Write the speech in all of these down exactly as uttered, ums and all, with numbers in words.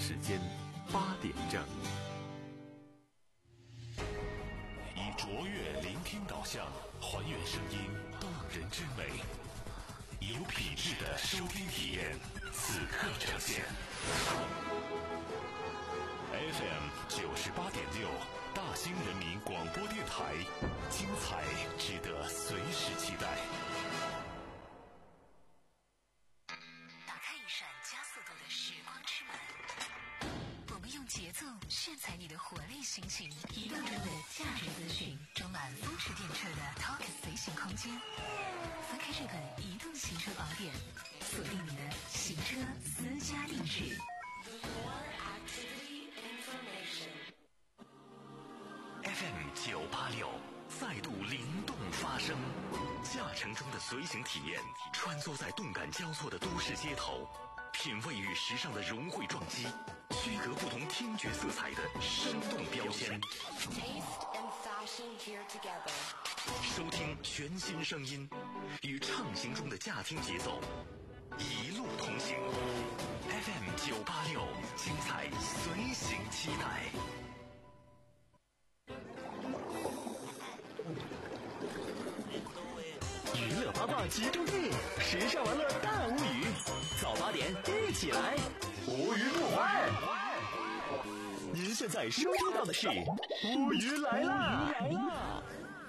时间八点正。 以卓越聆听导向，还原声音动人之美，有品质的收听体验，此刻呈现。F M 九十八点六，大兴人民广播电台，精彩值得随时期待。 打开一扇加速度的时光之门，我们用节奏炫彩你的活力心情，移动中的价值资讯，充满风驰电掣的 Talk 随行空间。翻开这本移动行车宝典，锁定你的行车私家定制。 F M 九八六再度灵动发声，驾乘中的随行体验，穿梭在动感交错的都市街头，品味与时尚的融汇撞击，区隔不同听觉色彩的生动标签。收听全新声音，与畅行中的驾听节奏，一路同行。F M 九八六，精彩随行期待。 娱乐八卦集中地，时尚玩乐大无语，早八点一起来，无语不欢。您现在收听到的是无语来啦！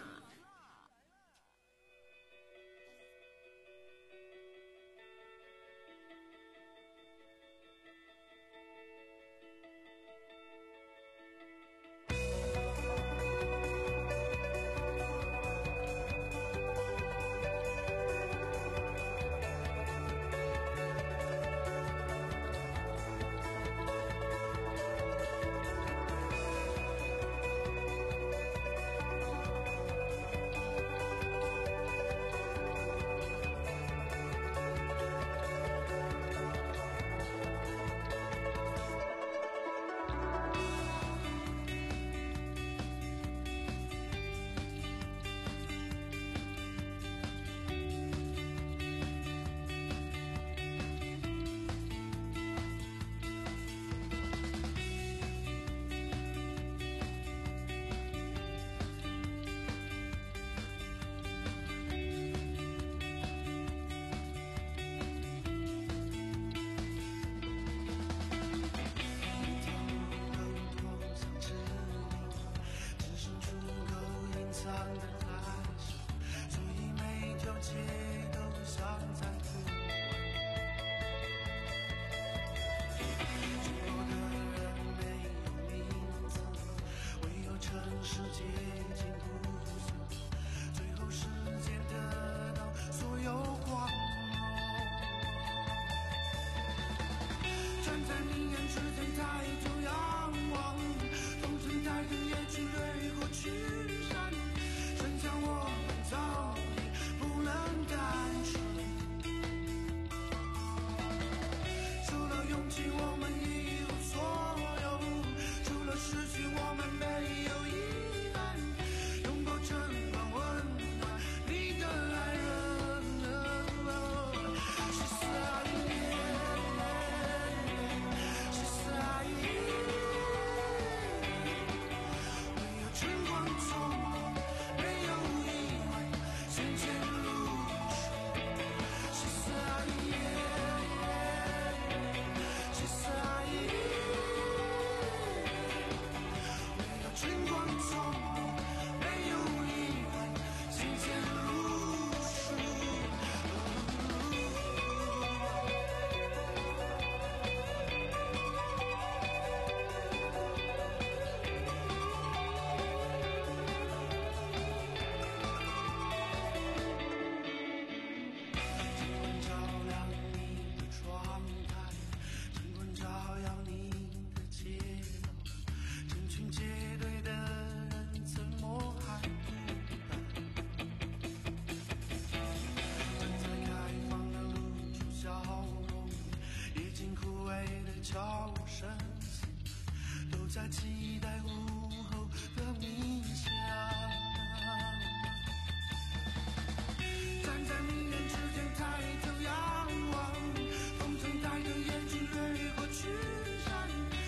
在期待午后的冥想。站在明眼之间抬头仰望，风筝带着眼睛掠过群山，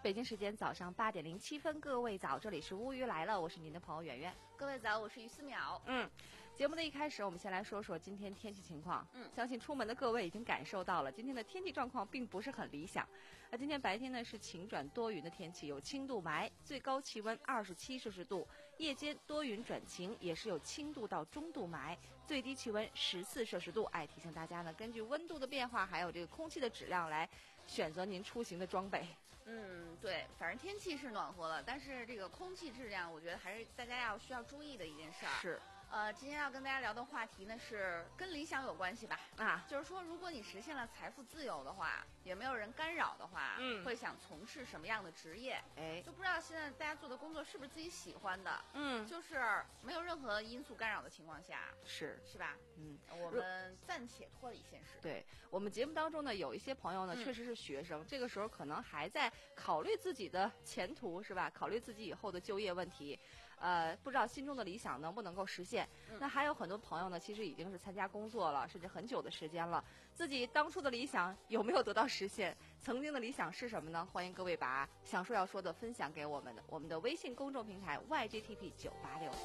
北京时间早上八点零七分，各位早，这里是乌鱼来了，我是您的朋友圆圆。 各位早，我是于思淼。 嗯，节目的一开始，我们先来说说今天天气情况。 嗯， 相信出门的各位已经感受到了，今天的天气状况并不是很理想。那今天白天呢是晴转多云的天气，有轻度霾，最高气温二十七摄氏度；夜间多云转晴，也是有轻度到中度霾，最低气温十四摄氏度。哎，提醒大家呢，根据温度的变化，还有这个空气的质量来选择您出行的装备。 嗯，对，反正天气是暖和了，但是这个空气质量，我觉得还是大家要需要注意的一件事儿。 是。 呃，今天要跟大家聊的话题呢是跟理想有关系吧？ 啊， 就是说，如果你实现了财富自由的话，也没有人干扰的话， 嗯， 会想从事什么样的职业？ 哎， 就不知道现在大家做的工作是不是自己喜欢的？ 嗯， 就是没有任何因素干扰的情况下， 是是吧？ 嗯， 我们暂且脱离现实。 对，我们节目当中呢，有一些朋友呢， 嗯、 确实是学生，这个时候可能还在考虑自己的前途，是吧？考虑自己以后的就业问题。呃，不知道心中的理想能不能够实现。 嗯、 那还有很多朋友呢，其实已经是参加工作了，甚至很久的时间了，自己当初的理想有没有得到实现？曾经的理想是什么呢？欢迎各位把想说要说的分享给我们的我们的微信公众平台 Y G T P 九八六。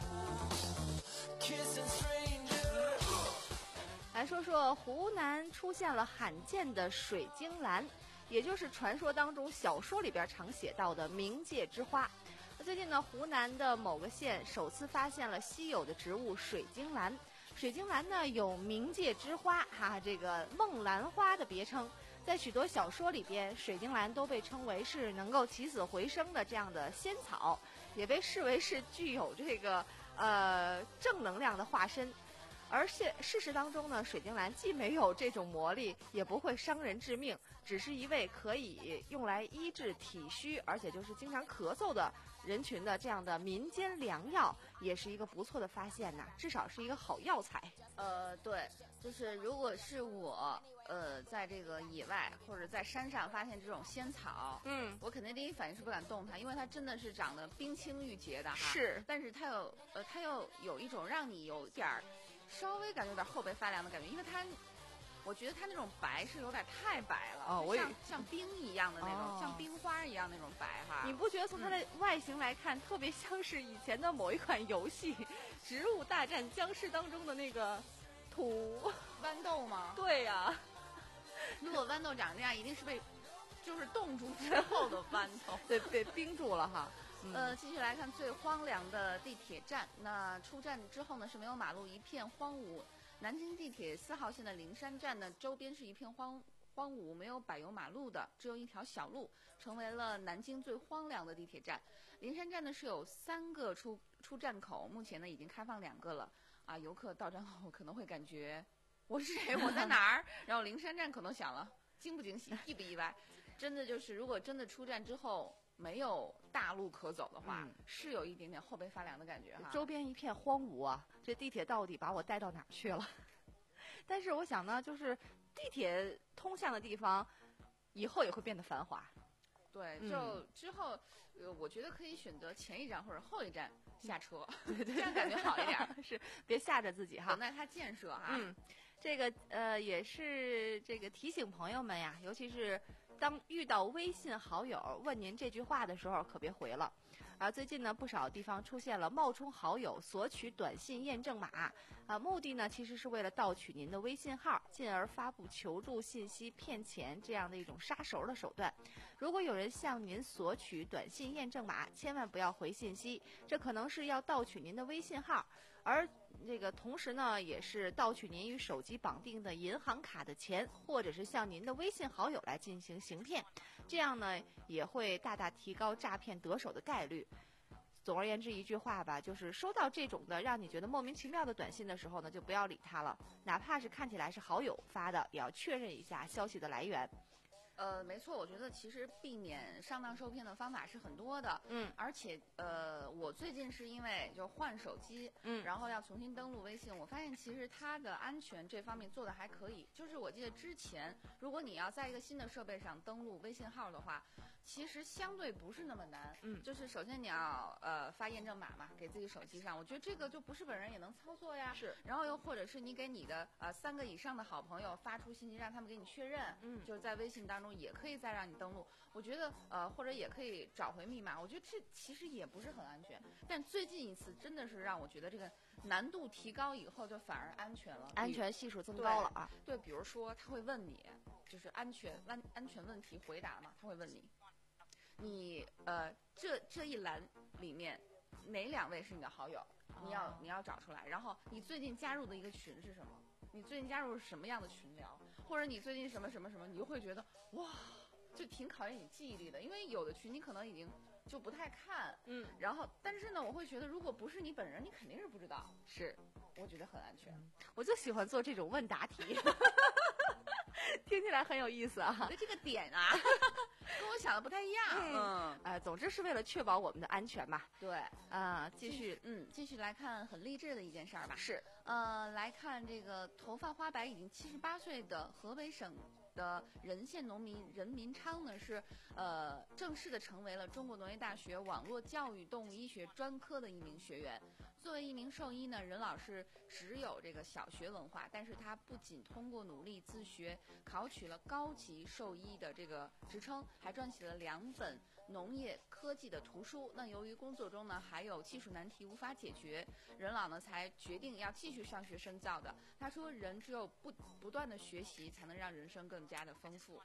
来说说湖南出现了罕见的水晶兰，也就是传说当中小说里边常写到的冥界之花。最近呢，湖南的某个县首次发现了稀有的植物水晶兰。水晶兰呢有冥界之花哈，这个梦兰花的别称。在许多小说里边，水晶兰都被称为是能够起死回生的这样的仙草，也被视为是具有这个呃正能量的化身。而现事实当中呢，水晶兰既没有这种魔力，也不会伤人致命，只是一味可以用来医治体虚，而且就是经常咳嗽的人群的这样的民间良药，也是一个不错的发现呐，至少是一个好药材。 呃，对，就是如果是我，呃，在这个野外或者在山上发现这种仙草， 嗯， 我肯定第一反应是不敢动它，因为它真的是长得冰清玉洁的哈。 是， 但是它有，呃，它又有一种让你有点儿。稍微感觉有点后背发凉的感觉，因为它，我觉得它那种白是有点太白了， 哦，我像像冰一样的那种， 哦、 像冰花一样那种白哈。 你不觉得从它的外形来看，嗯、特别像是以前的某一款游戏《植物大战僵尸》当中的那个土豌豆吗？ 对呀、啊， 如果豌豆长这样，一定是被就是冻住之后的豌豆， 对，被冰住了哈。嗯、 呃，继续来看最荒凉的地铁站。那出站之后呢，是没有马路，一片荒芜。南京地铁四号线的灵山站呢，周边是一片荒荒芜，没有柏油马路的，只有一条小路，成为了南京最荒凉的地铁站。灵山站呢是有三个出出站口，目前呢已经开放两个了。啊，游客到站后可能会感觉我是谁，我在哪儿？然后灵山站可能想了，惊不惊喜，意不意外？真的就是，如果真的出站之后。没有大路可走的话、嗯，是有一点点后背发凉的感觉哈。 周边一片荒芜啊，这地铁到底把我带到哪儿去了？但是我想呢，就是地铁通向的地方，以后也会变得繁华。 对，就之后，呃，我觉得可以选择前一站或者后一站下车， 对对， 这样感觉好一点。 是，别吓着自己哈。 等待它建设哈。 嗯，这个呃也是这个提醒朋友们呀，尤其是。当遇到微信好友问您这句话的时候，可别回了。啊，最近呢，不少地方出现了冒充好友索取短信验证码，啊，目的呢其实是为了盗取您的微信号，进而发布求助信息骗钱这样的一种杀熟的手段。如果有人向您索取短信验证码，千万不要回信息，这可能是要盗取您的微信号，而这个同时呢，也是盗取您与手机绑定的银行卡的钱，或者是向您的微信好友来进行行骗，这样呢也会大大提高诈骗得手的概率。总而言之一句话吧，就是收到这种的让你觉得莫名其妙的短信的时候呢，就不要理它了，哪怕是看起来是好友发的，也要确认一下消息的来源。 呃，没错，我觉得其实避免上当受骗的方法是很多的， 嗯， 而且呃，我最近是因为就换手机， 嗯， 然后要重新登录微信，我发现其实它的安全这方面做的还可以。就是我记得之前，如果你要在一个新的设备上登录微信号的话，其实相对不是那么难， 嗯， 就是首先你要呃发验证码嘛，给自己手机上，我觉得这个就不是本人也能操作呀， 是， 然后又或者是你给你的呃三个以上的好朋友发出信息，让他们给你确认， 嗯， 就是在微信当中。 后也可以再让你登录。我觉得呃，或者也可以找回密码，我觉得这其实也不是很安全。但最近一次真的是让我觉得这个难度提高以后，就反而安全了， 安全系数增高了啊。 对，对比如说他会问你，就是安全安安全问题回答嘛，他会问你，你呃这这一栏里面哪两位是你的好友？你要、哦、你要找出来，然后你最近加入的一个群是什么？你最近加入什么样的群聊？或者你最近什么什么什么？你就会觉得哇。就挺考验你记忆力的，因为有的群你可能已经就不太看， 嗯， 然后但是呢，我会觉得如果不是你本人，你肯定是不知道，是，我觉得很安全。 我就喜欢做这种问答题，听起来很有意思啊。 你的这个点啊，跟我想的不太一样。嗯， 呃，总之是为了确保我们的安全嘛。 对， 啊、呃，继续， 嗯，继续来看很励志的一件事儿吧。 是， 呃，来看这个头发花白已经七十八岁的河北省的任县农民任民昌呢，是呃正式的成为了中国农业大学网络教育动物医学专科的一名学员。作为一名兽医呢，任老师只有这个小学文化，但是他不仅通过努力自学，考取了高级兽医的这个职称，还撰写了两本农业科技的图书。那由于工作中呢还有技术难题无法解决，任老呢才决定要继续上学深造的。他说，人只有不不断的学习，才能让人生更加的丰富。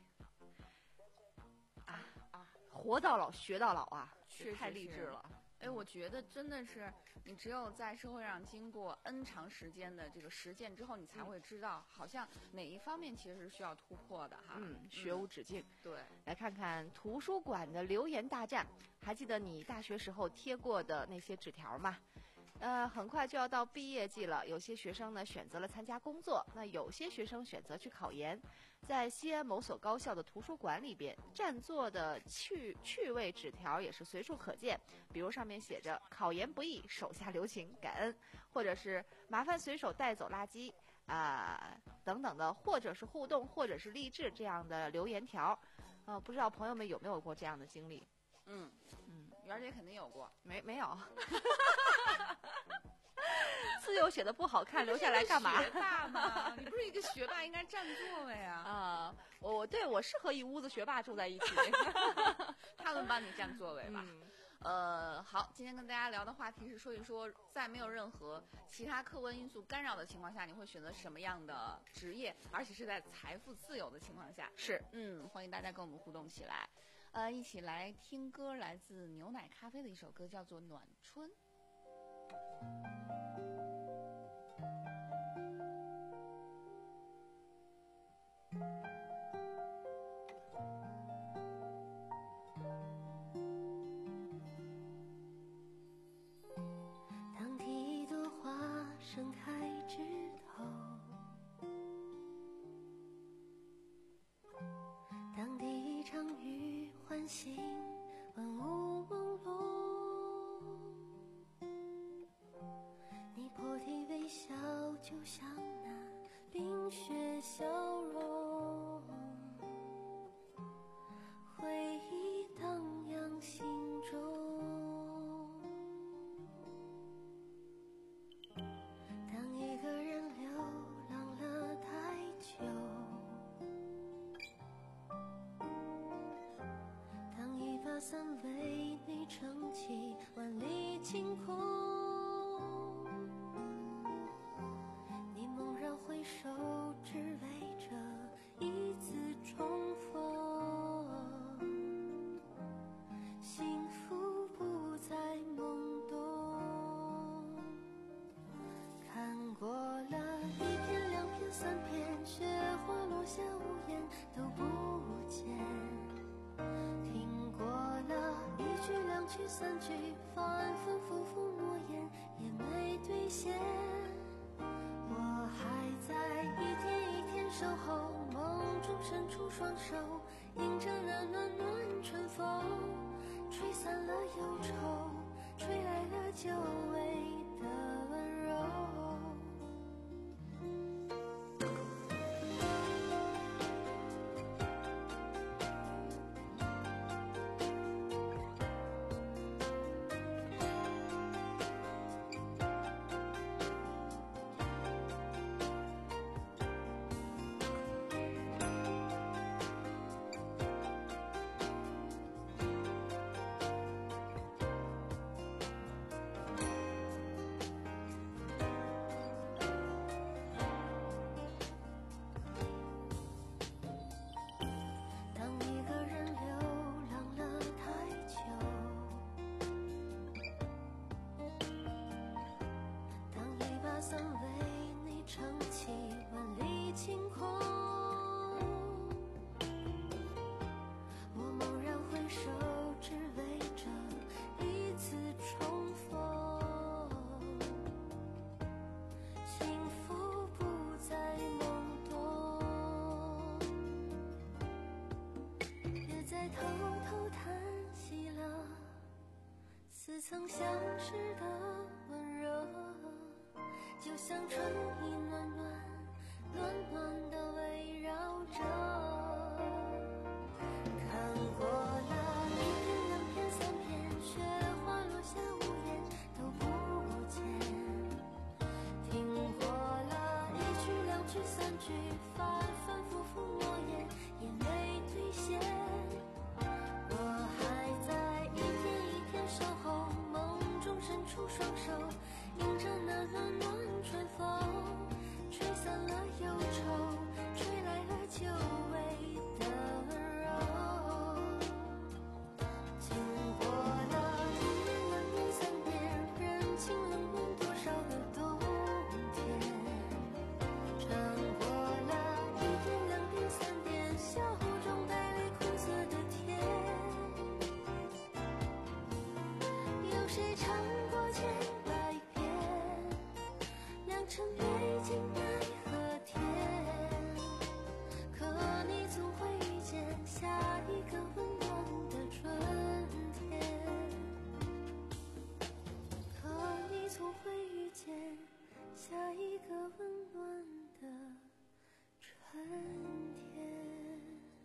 啊啊，活到老学到老啊， 确实太励志了。 哎，我觉得真的是，你只有在社会上经过 N 长时间的这个实践之后，你才会知道，好像哪一方面其实是需要突破的哈。 嗯，学无止境。 嗯、对， 来看看图书馆的留言大战，还记得你大学时候贴过的那些纸条吗？呃，很快就要到毕业季了，有些学生呢选择了参加工作，那有些学生选择去考研。在西安某所高校的图书馆里边，占座的趣趣味纸条也是随处可见，比如上面写着“考研不易，手下留情，感恩”，或者是“麻烦随手带走垃圾”啊、呃、等等的，或者是互动，或者是励志这样的留言条。呃，不知道朋友们有没有过这样的经历？ 嗯嗯，媛姐肯定有过， 没没有。字又写的不好看，留下来干嘛？ 学霸吗？你不是一个学霸，应该占座位啊！ 啊，我对我是和一屋子学霸住在一起， 他们帮你占座位吧。 嗯、 呃，好，今天跟大家聊的话题是说一说，在没有任何其他客观因素干扰的情况下，你会选择什么样的职业，而且是在财富自由的情况下。 是， 嗯，欢迎大家跟我们互动起来。呃，一起来听歌，来自牛奶咖啡的一首歌，叫做《暖春》。 当第一朵花盛开枝头，当第一场雨唤醒万物朦胧，你破涕为笑，就像那冰雪消融，回忆荡漾心中。当一个人流浪了太久，当一把伞为你撑起万里晴空，你猛然回首，只为这一次重逢。幸福不再懵懂，看过了一片两片三片，雪花落下无言都不见，听过了一句两句三句，反反复复诺言也没兑现。我还在一天一天守候，梦中伸出双手，迎着那暖暖春风，吹散了忧愁，吹来了久违的温柔。 似曾相识的温柔，就像春意暖暖暖暖的围绕着。看过了一片两片三片，雪花落下屋檐都不见，听过了一句两句三句，反反复复诺言也没兑现。我还在一天一天守候，梦中伸出双手，迎着那暖暖春风，吹散了忧愁，吹来了久违的温柔。经过了一年两年三年，人情冷暖多少个冬天，尝过了一点两点三点，笑中带泪苦涩的甜。有谁尝过千百遍，良辰美景奈何天？可你总会遇见下一个温暖的春天，可你总会遇见下一个温暖的春天。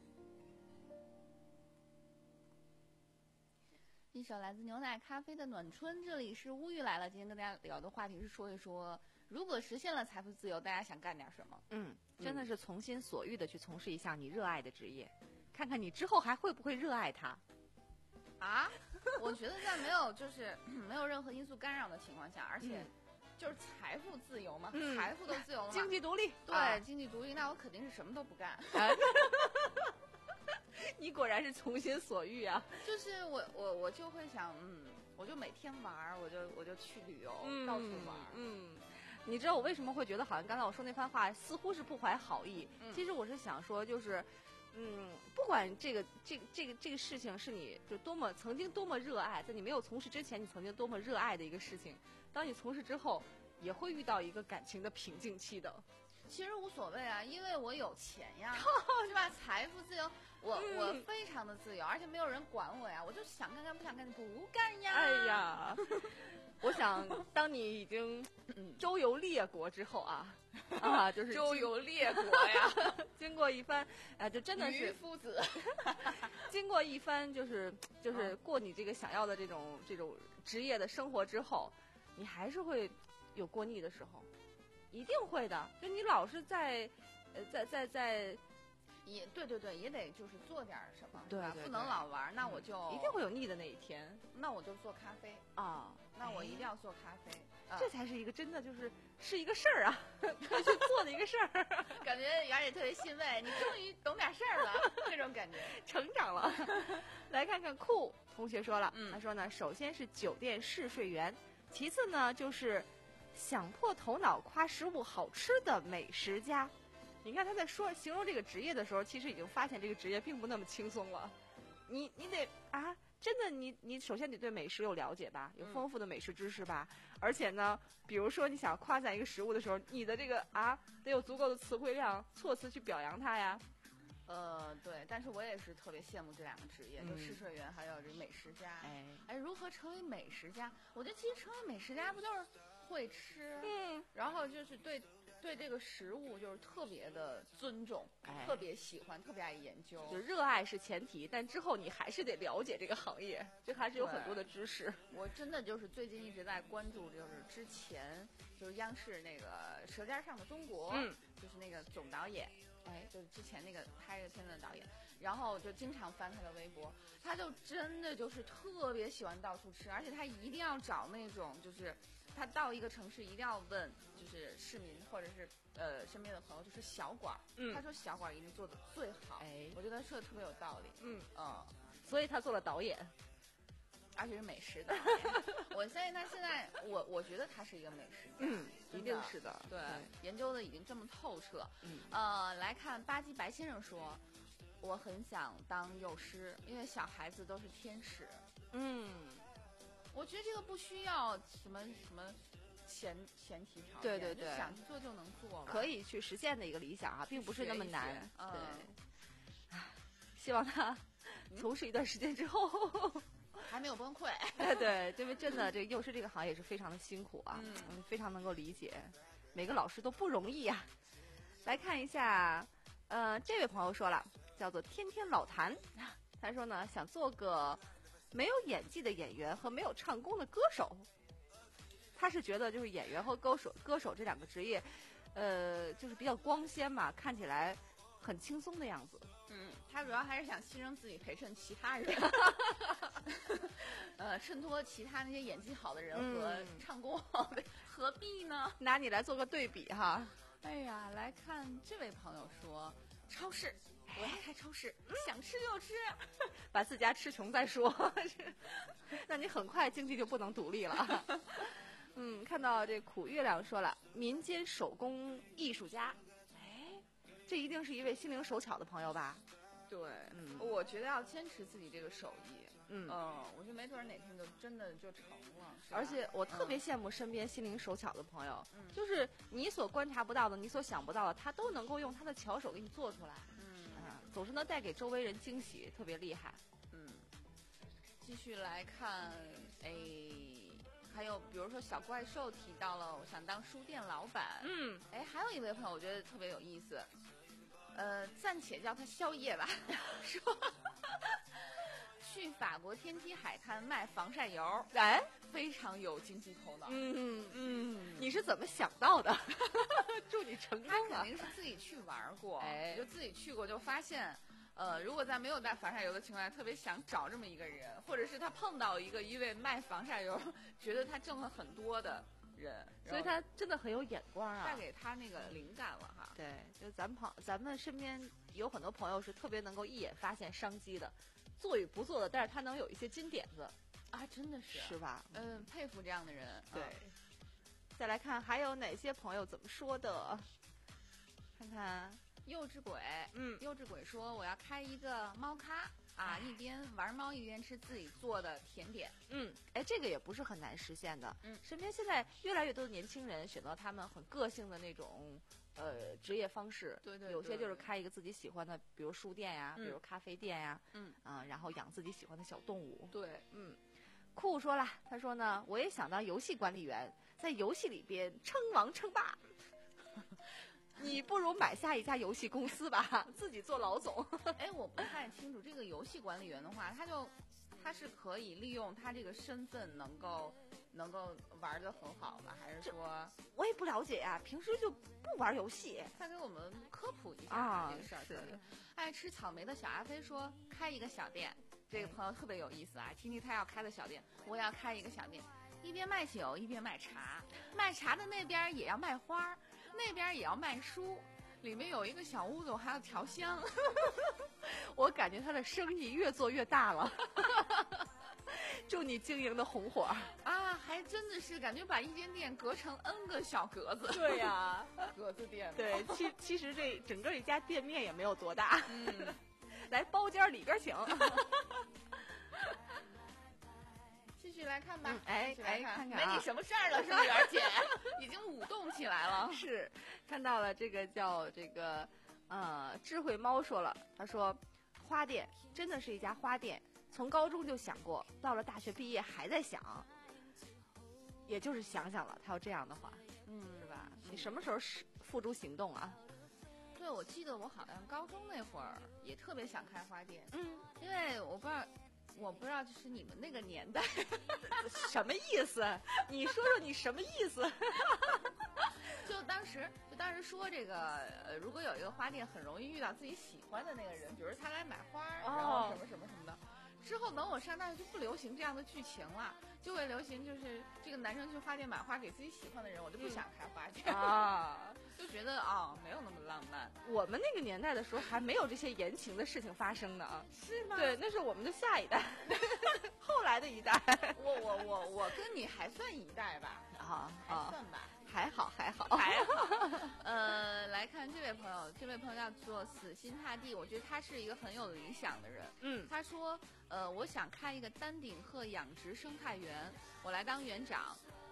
一首来自牛奶咖啡的《暖春》，这里是乌玉来了。今天跟大家聊的话题是说一说，如果实现了财富自由，大家想干点什么？ 嗯，真的是从心所欲的去从事一项你热爱的职业，看看你之后还会不会热爱它。 啊，我觉得在没有就是没有任何因素干扰的情况下，而且嗯就是财富自由嘛， 嗯财富都自由了嘛， 经济独立， 对、 啊经济独立，那我肯定是什么都不干。 你果然是从心所欲啊！ 就是我我我就会想，嗯，我就每天玩儿，我就我就去旅游， 嗯到处玩儿。 嗯，你知道我为什么会觉得好像刚才我说那番话似乎是不怀好意？ 嗯其实我是想说，就是，嗯，不管这个这个这个这个事情是你就多么曾经多么热爱，在你没有从事之前，你曾经多么热爱的一个事情，当你从事之后，也会遇到一个感情的瓶颈期的。 其实无所谓啊，因为我有钱呀，是吧？财富自由，我、 嗯我非常的自由，而且没有人管我呀，我就想干干不想干不干呀。 哎呀，我想当你已经周游列国之后啊，啊，就是周经游列国呀， 经过一番，啊，就真的渔是夫子。 经过一番就是就是过你这个想要的这种这种职业的生活之后，你还是会有过腻的时候，一定会的。就你老是在，呃，在在在， 也对对对，也得就是做点儿什么， 对对是吧不能对老玩儿，那我就一定会有腻的那一天那我就做咖啡， 啊。 那我一定要做咖啡。啊这才是一个真的就是是一个事儿啊，可以去做的一个事儿， 感觉杨姐特别欣慰，你终于懂点事儿了，这种感觉。 成长了。来看看酷同学说了， 嗯他说呢，首先是酒店试睡员，其次呢就是想破头脑夸食物好吃的美食家。你看他在说形容这个职业的时候，其实已经发现这个职业并不那么轻松了。你你得啊，真的你你首先得对美食有了解吧，有丰富的美食知识吧，嗯、而且呢，比如说你想夸赞一个食物的时候，你的这个啊得有足够的词汇量、措辞去表扬它呀。 呃，对，但是我也是特别羡慕这两个职业， 嗯就试睡员还有这美食家。 哎哎，如何成为美食家？我觉得其实成为美食家不就是会吃， 嗯， 然后就是对对这个食物就是特别的尊重， 哎特别喜欢，特别爱研究。 就热爱是前提，但之后你还是得了解这个行业，这还是有很多的知识。 我真的就是最近一直在关注，就是之前就是央视那个《舌尖上的中国》， 嗯， 就是那个总导演，哎，就是之前那个拍这片的导演，然后就经常翻他的微博，他就真的就是特别喜欢到处吃，而且他一定要找那种就是他到一个城市一定要问就是市民或者是呃身边的朋友，就是小馆， 嗯他说小馆一定做的最好， 哎我觉得说的特别有道理， 嗯嗯。 所以他做了导演， 而且是美食的。我相信他现在，我我觉得他是一个美食家， 嗯，一真定是的， 对，研究的已经这么透彻。 嗯， 呃，来看巴基白先生说，我很想当幼师，因为小孩子都是天使。 嗯， 我觉得这个不需要什么什么前前提条件， 对对对就想去做就能做了， 可以去实现的一个理想啊，并不是那么难。 学一学对， 嗯唉希望他从事一段时间之后， 还没有崩溃。 对，因为真的这个幼师这个行业是非常的辛苦啊，嗯，非常能够理解，每个老师都不容易啊。来看一下，呃，这位朋友说了，叫做天天老谭，他说呢，想做个没有演技的演员和没有唱功的歌手。他是觉得就是演员和歌手歌手这两个职业，呃，就是比较光鲜嘛，看起来很轻松的样子。 嗯，他主要还是想牺牲自己陪衬其他人，呃，衬托其他那些演技好的人和唱功好的，嗯、何必呢？ 拿你来做个对比哈。 哎呀，来看这位朋友说，超市，我要开超市，嗯、想吃就吃， 把自家吃穷再说。那你很快经济就不能独立了。嗯，看到这苦月亮说了，民间手工艺术家，哎，这一定是一位心灵手巧的朋友吧？ 对，嗯，我觉得要坚持自己这个手艺， 嗯， 呃、我觉得没准哪天就真的就成了。 而且我特别羡慕身边心灵手巧的朋友，嗯、就是你所观察不到的，你所想不到的，他都能够用他的巧手给你做出来，嗯，啊、总是能带给周围人惊喜，特别厉害。 嗯，继续来看，哎。还有比如说小怪兽提到了我想当书店老板， 嗯， 哎，还有一位朋友我觉得特别有意思，呃，暂且叫他宵夜吧，说去法国天梯海滩卖防晒油， 哎， 非常有经济头脑。 嗯嗯，你是怎么想到的？祝你成功啊！他肯定是自己去玩过， 哎， 就自己去过就发现。呃，如果在没有带防晒油的情况下，特别想找这么一个人，或者是他碰到一个因为卖防晒油，觉得他挣了很多的人， 所以他真的很有眼光啊， 带给他那个灵感了哈。 对，就咱们朋咱们身边有很多朋友是特别能够一眼发现商机的，做与不做的，但是他能有一些金点子啊，真的是是吧？ 嗯，佩服这样的人。 对，嗯、再来看还有哪些朋友怎么说的，看看。 幼稚鬼， 嗯， 幼稚鬼说我要开一个猫咖啊，一边玩猫一边吃自己做的甜点。 嗯，哎，这个也不是很难实现的。嗯，身边现在越来越多的年轻人选择他们很个性的那种呃职业方式。 对 对, 对， 有些就是开一个自己喜欢的，比如书店呀， 嗯、 比如咖啡店呀， 嗯啊、呃，然后养自己喜欢的小动物。 对， 嗯。酷说了，他说呢，我也想当游戏管理员，在游戏里边称王称霸。你不如买下一家游戏公司吧，自己做老总。 哎，我不太清楚这个游戏管理员的话，他就他是可以利用他这个身份能够能够玩得很好吗？还是说我也不了解呀、啊，平时就不玩游戏。 他给我们科普一下、 啊、 这个事儿。 是爱吃草莓的小阿飞说开一个小店，这个朋友特别有意思啊，听听他要开的小店，我要开一个小店。一边卖酒一边卖茶，卖茶的那边也要卖花，那边也要卖书，里面有一个小屋子，我还要调香。 我感觉他的生意越做越大了。祝你经营的红火啊！还真的是感觉把一间店隔成 N 个小格子。 对呀、 啊，格子店。 对，其其实这整个一家店面也没有多大。 嗯， 来包间里边请。 继续来看吧， 嗯、哎哎， 看看、 啊、没你什么事儿了，是不是，媛姐？已经舞动起来了。 是，看到了这个叫这个呃智慧猫说了，他说花店真的是一家花店，从高中就想过，到了大学毕业还在想，也就是想想了，他要这样的话， 嗯， 是吧？你什么时候付诸行动啊？ 对，我记得我好像高中那会儿也特别想开花店， 嗯， 因为我不知道。我不知道，就是你们那个年代什么意思？你说说你什么意思？ 就当时，就当时说这个，呃，如果有一个花店，很容易遇到自己喜欢的那个人，比如他来买花，然后什么什么什么的。哦、之后等我上大学就不流行这样的剧情了，就会流行就是这个男生去花店买花给自己喜欢的人，我就不想开花店、 嗯、啊， 就觉得啊、哦、没有那么浪漫。 我们那个年代的时候还没有这些言情的事情发生呢啊， 是吗？ 对，那是我们的下一代，后来的一代。 我我我我跟你还算一代吧？ 啊， 还算吧。 还好还好还好，呃，来看这位朋友，这位朋友叫做死心塌地，我觉得他是一个很有理想的人。 嗯， 他说，呃，我想开一个丹顶鹤养殖生态园，我来当园长，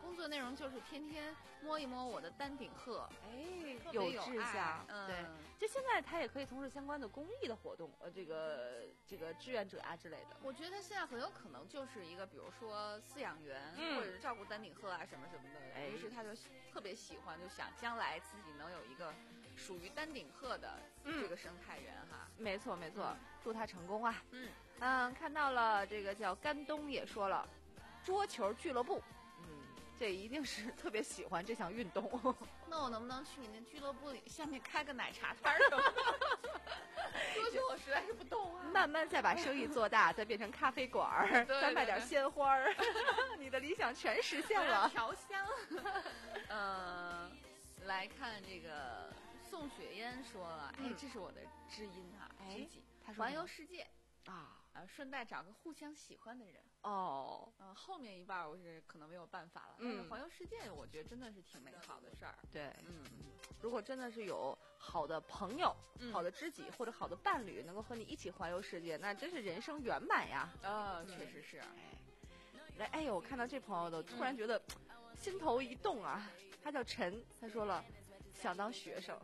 工作内容就是天天摸一摸我的丹顶鹤， 哎， 特别有志向， 嗯、 对。就现在他也可以从事相关的公益的活动，呃，这个这个志愿者啊之类的。 我觉得他现在很有可能就是一个，比如说饲养员， 嗯、 或者是照顾丹顶鹤啊什么什么的。 哎， 于是他就特别喜欢，就想将来自己能有一个属于丹顶鹤的这个生态园哈。 嗯、没错没错、嗯，祝他成功啊！ 嗯嗯，看到了这个叫甘东也说了，桌球俱乐部。这一定是特别喜欢这项运动。 那我能不能去你那俱乐部里下面开个奶茶摊儿什么的？桌球我实在是不懂啊。 慢慢再把生意做大，再变成咖啡馆儿，再卖点鲜花儿，你的理想全实现了。 调香。呃，来看这个宋雪烟说了，哎，这是我的知音哈、啊，知己， 他说环游世界啊， 呃，顺带找个互相喜欢的人。 哦， 嗯、呃，后面一半我是可能没有办法了。嗯，环游世界，我觉得真的是挺美好的事儿。 对， 嗯， 如果真的是有好的朋友、 嗯、 好的知己或者好的伴侣，能够和你一起环游世界，那真是人生圆满呀！ 啊、呃，确实是。 哎，来，哎呦，我看到这朋友的，突然觉得、嗯、心头一动啊。他叫陈，他说了，想当学生，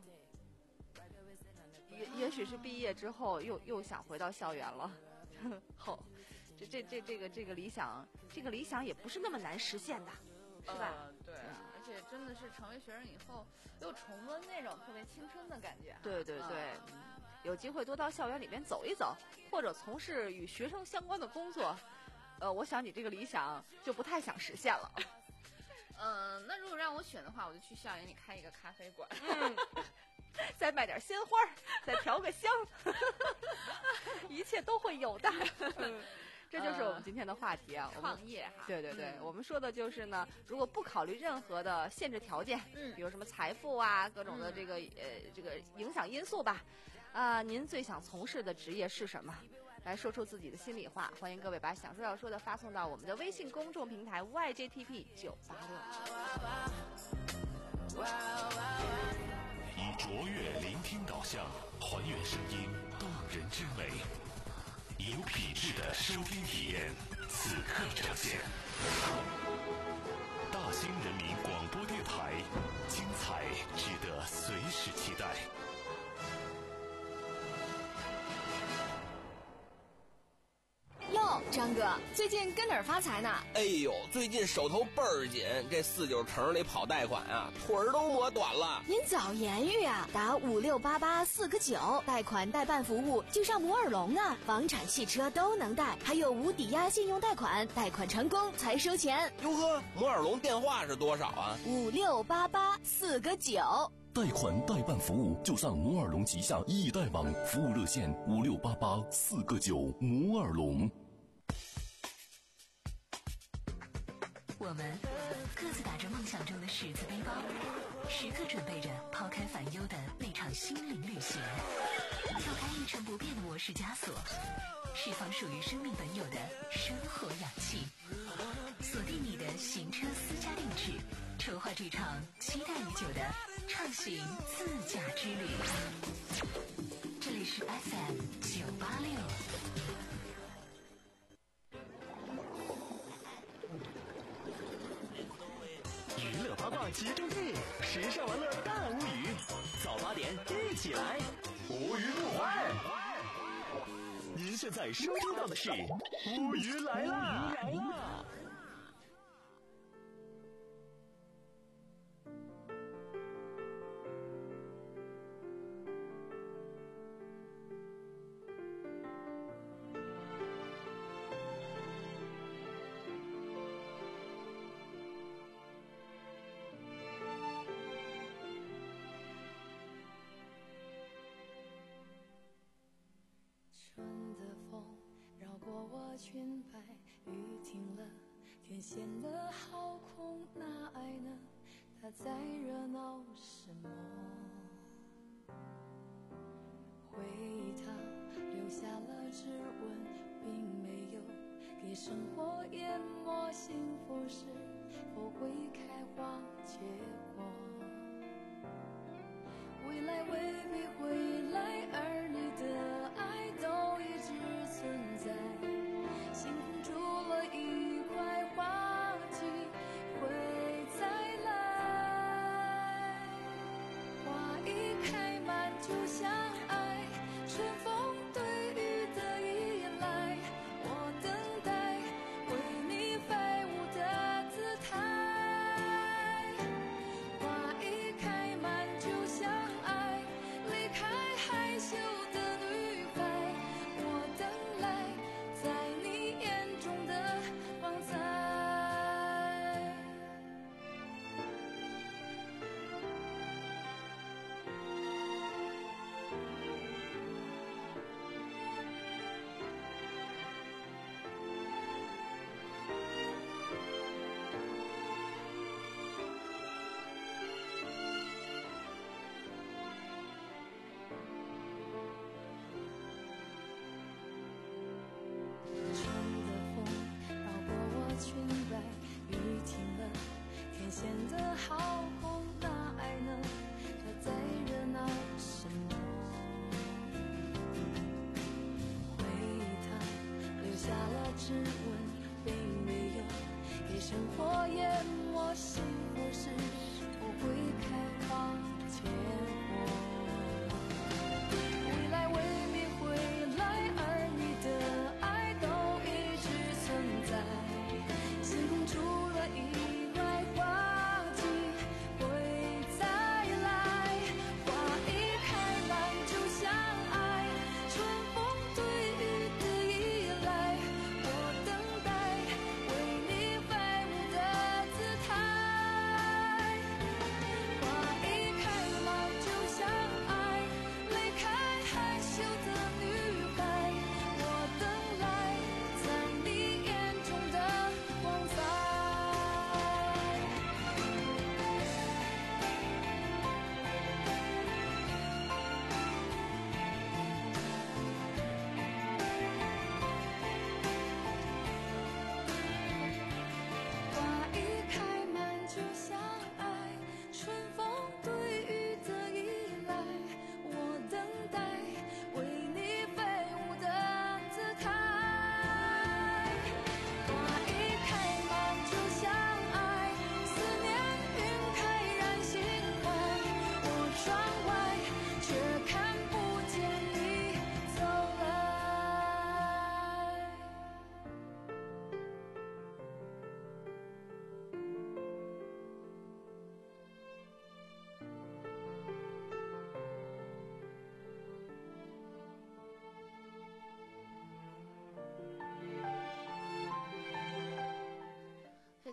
也也许是毕业之后又又想回到校园了。好。这这这这个这个理想，这个理想也不是那么难实现的，是吧？ 呃、对、嗯，而且真的是成为学生以后，又重温那种特别青春的感觉。 对对对、嗯，有机会多到校园里面走一走，或者从事与学生相关的工作，呃，我想你这个理想就不太想实现了。 嗯、呃，那如果让我选的话，我就去校园里开一个咖啡馆。 嗯再卖点鲜花，再调个香，一切都会有的。这就是我们今天的话题啊， 呃、创业哈。 对对对、 嗯， 我们说的就是呢，如果不考虑任何的限制条件， 嗯， 比如什么财富啊，各种的这个、嗯、呃这个影响因素吧，啊、呃，您最想从事的职业是什么？来说出自己的心里话，欢迎各位把想说要说的发送到我们的微信公众平台 Y J T P 九八六。 以卓越聆听导向，还原声音动人之美。有品质的收听体验，此刻呈现。大兴人民广播电台，精彩值得随时期待。 哟，张哥，最近跟哪儿发财呢？ 哎呦，最近手头倍儿紧，这四九城里跑贷款啊，腿儿都磨短了。 您早言语啊，打五六八八四个九，贷款代办服务就上摩尔龙啊，房产、汽车都能贷，还有无抵押信用贷款，贷款成功才收钱。 哟呵，摩尔龙电话是多少啊？ 五六八八四个九。 贷款代办服务就上摩尔龙旗下易贷网，服务热线五六八八四个九。摩尔龙。 我们各自打着梦想中的十字背包，时刻准备着抛开烦忧的那场心灵旅行，跳开一成不变的模式枷锁，释放属于生命本有的生活氧气，锁定你的行车私家定制，筹划这场期待已久的畅行自驾之旅。这里是 F M 九八六。 娱乐八卦集中地，时尚玩乐大无语，早八点一起来，无语不坏。您现在收听到的是无语来啦！来啦！ 裙摆，雨停了，天显得好空，那爱呢？它在热闹什么？回忆它留下了指纹，并没有给生活淹没。幸福是否会开花结果？未来未必会来，而你的爱都一直存在。心中住了一块花季，回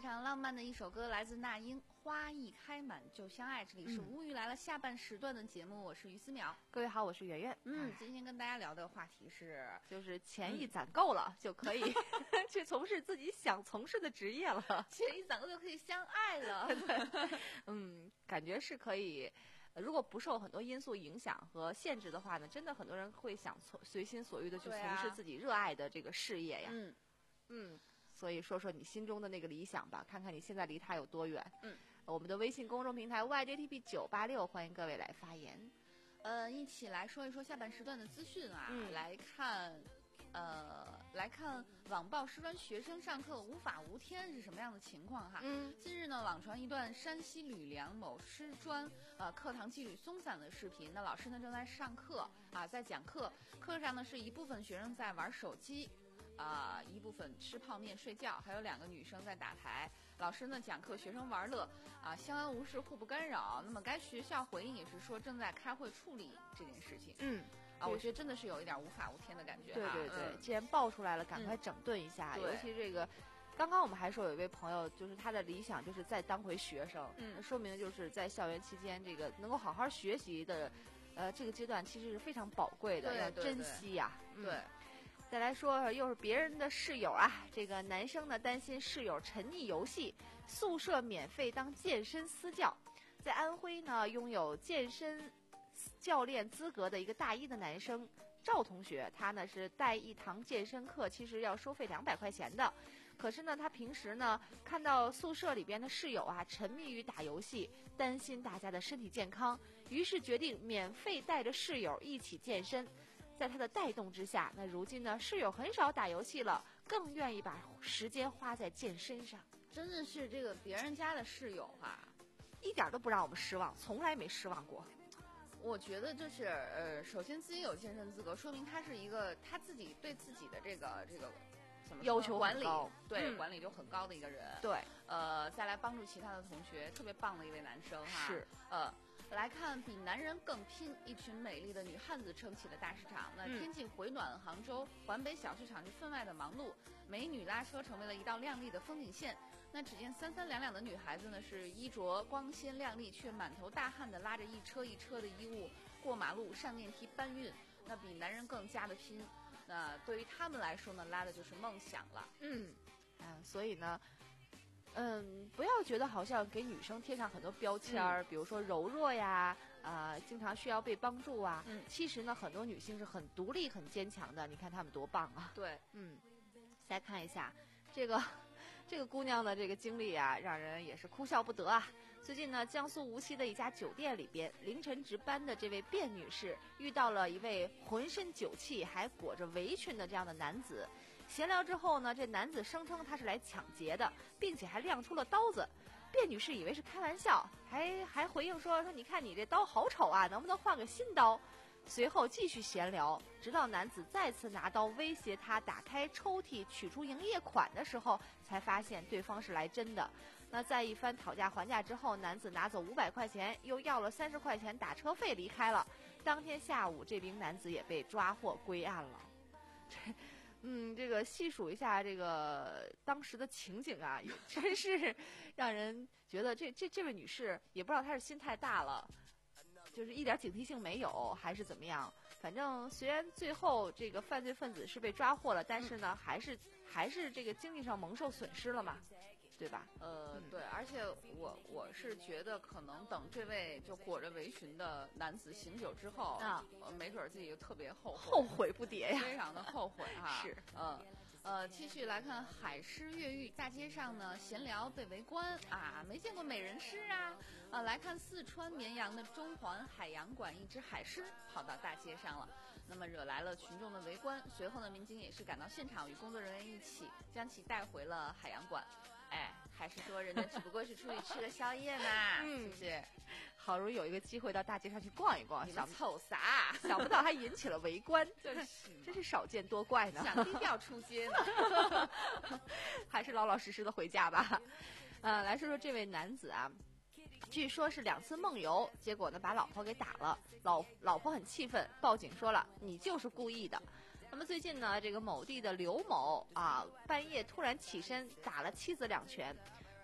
常浪漫的一首歌，来自那英，《花一开满就相爱》。这里是无语来了下半时段的节目，我是于思淼。 各位好，我是圆圆。 嗯，今天跟大家聊的话题是， 就是钱一攒够了、嗯、就可以去从事自己想从事的职业了， 钱一攒够就可以相爱了。 嗯，感觉是可以。如果不受很多因素影响和限制的话呢，真的很多人会想从随心所欲的去从事自己热爱的这个事业呀。 嗯嗯，所以说说你心中的那个理想吧，看看你现在离它有多远。 嗯， 我们的微信公众平台 Y J T P 九八六，欢迎各位来发言。 呃，一起来说一说下半时段的资讯啊， 嗯、 来看。呃，来看网报师专学生上课无法无天是什么样的情况哈？ 嗯， 近日呢，网传一段山西吕梁某师专呃课堂纪律松散的视频。那老师呢正在上课啊，在讲课，课上呢是一部分学生在玩手机，啊、呃，一部分吃泡面睡觉，还有两个女生在打台。老师呢讲课，学生玩乐，啊，相安无事，互不干扰。那么该学校回应也是说正在开会处理这件事情。 嗯。 啊，我觉得真的是有一点无法无天的感觉。 对对对， 嗯、 既然爆出来了，赶快整顿一下。 嗯、 尤其这个，刚刚我们还说有一位朋友，就是他的理想就是再当回学生， 嗯， 说明就是在校园期间，这个能够好好学习的，呃，这个阶段其实是非常宝贵的，要珍惜呀、啊。 对。嗯、 再来说，又是别人的室友啊，这个男生呢担心室友沉溺游戏，宿舍免费当健身私教。在安徽呢，拥有健身教练资格的一个大一的男生赵同学，他呢是带一堂健身课，其实要收费两百块钱的。可是呢，他平时呢看到宿舍里边的室友啊沉迷于打游戏，担心大家的身体健康，于是决定免费带着室友一起健身。在他的带动之下，那如今呢室友很少打游戏了，更愿意把时间花在健身上。 真的是这个别人家的室友哈、啊， 一点都不让我们失望，从来没失望过。 我觉得就是呃，首先自己有健身资格，说明他是一个他自己对自己的这个这个怎么要求管理，对、 嗯、 管理就很高的一个人。 对， 呃，再来帮助其他的同学，特别棒的一位男生哈。 是， 呃，来看比男人更拼，一群美丽的女汉子撑起了大市场。那天气回暖，杭州环北小市场是分外的忙碌，美女拉车成为了一道亮丽的风景线。那只见三三两两的女孩子呢，是衣着光鲜亮丽，却满头大汗的拉着一车一车的衣物过马路、上电梯搬运，那比男人更加的拼。那对于他们来说呢，拉的就是梦想了。 嗯，啊，所以呢，嗯，不要觉得好像给女生贴上很多标签儿、嗯，比如说柔弱呀，啊、呃，经常需要被帮助啊。 嗯， 其实呢，很多女性是很独立、很坚强的。你看她们多棒啊！ 对， 嗯，再看一下这个。这个姑娘的这个经历啊，让人也是哭笑不得啊。最近呢，江苏无锡的一家酒店里边，凌晨值班的这位卞女士遇到了一位浑身酒气还裹着围裙的这样的男子。闲聊之后呢，这男子声称他是来抢劫的，并且还亮出了刀子。卞女士以为是开玩笑，还还回应说说你看你这刀好丑啊，能不能换个新刀？随后继续闲聊，直到男子再次拿刀威胁他打开抽屉取出营业款的时候，才发现对方是来真的。那在一番讨价还价之后，男子拿走五百块钱，又要了三十块钱打车费离开了。当天下午，这名男子也被抓获归案了。这嗯，这个细数一下这个当时的情景啊，也真是让人觉得这这这位女士也不知道她是心太大了。就是一点警惕性没有，还是怎么样？反正虽然最后这个犯罪分子是被抓获了，但是呢，还是还是这个经济上蒙受损失了嘛，对吧？ 呃， 嗯、 对，而且我我是觉得，可能等这位就裹着围裙的男子醒酒之后啊， 呃、没准自己就特别后悔， 后悔不迭呀， 非常的后悔哈。 是， 呃。呃，继续来看海狮越狱，大街上呢闲聊被围观啊，没见过美人狮啊。呃，来看四川绵阳的中环海洋馆，一只海狮跑到大街上了，那么惹来了群众的围观。随后呢，民警也是赶到现场，与工作人员一起将其带回了海洋馆。哎，还是说人家只不过是出去吃个宵夜嘛， 嗯、 是不是？ 好容易有一个机会到大街上去逛一逛， 想凑啥？ 想不到还引起了围观， 真是真是少见多怪呢。 想低调出街呢， 还是老老实实的回家吧。呃，来说说这位男子啊，据说是两次梦游，结果呢把老婆给打了，老老婆很气愤，报警说了你就是故意的。那么最近呢，这个某地的刘某啊，半夜突然起身打了妻子两拳。